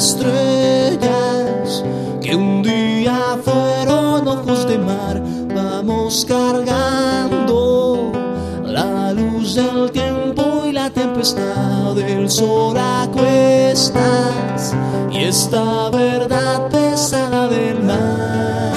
estrellas que un día fueron ojos de mar. Vamos cargando la luz del tiempo y la tempestad del sol a cuestas, y esta verdad pesada del mar.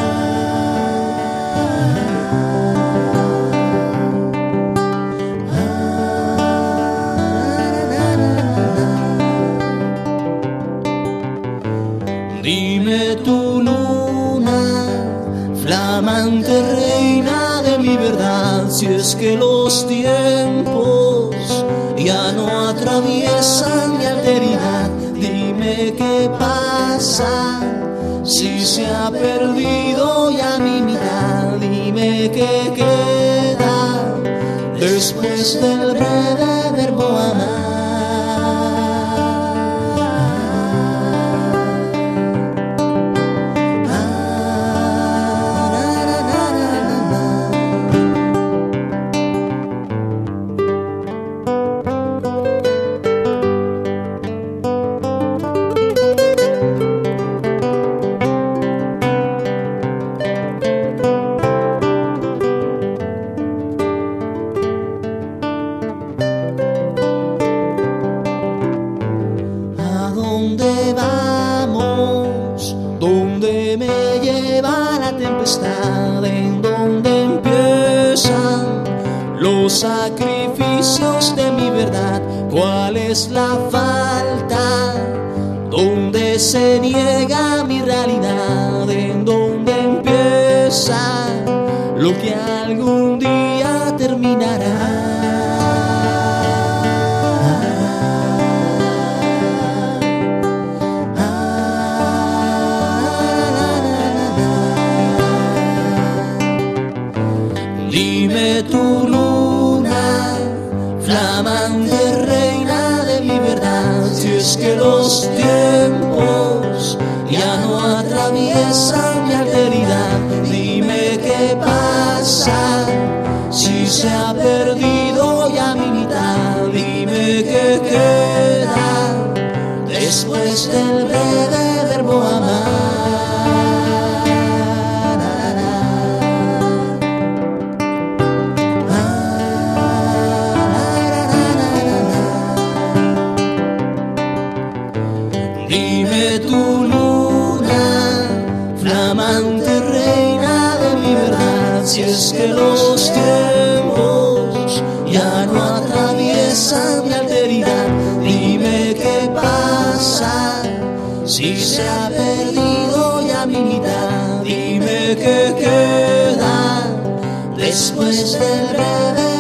Dime tu luna, flamante reina de mi verdad, si es que los tiempos ya no atraviesan mi alteridad. Dime qué pasa si se ha perdido ya mi mitad. Dime qué queda después del breve verbo amar. ¿Dónde vamos? ¿Dónde me lleva la tempestad? ¿En dónde empiezan los sacrificios de mi verdad? ¿Cuál es la falta? ¿Dónde se niega mi realidad? ¿En dónde empieza lo que algún día terminará? Dime tu luna, flamante reina de mi verdad, si es que los tiempos ya no atraviesan mi alteridad. Dime qué pasa si se ha perdido ya mi mitad. Dime qué queda después del breve verbo amar. Dime tu luna, flamante reina de mi verdad, si es que los tiempos ya no atraviesan mi alteridad. Dime qué pasa si se ha perdido ya mi mitad. Dime qué queda después del breve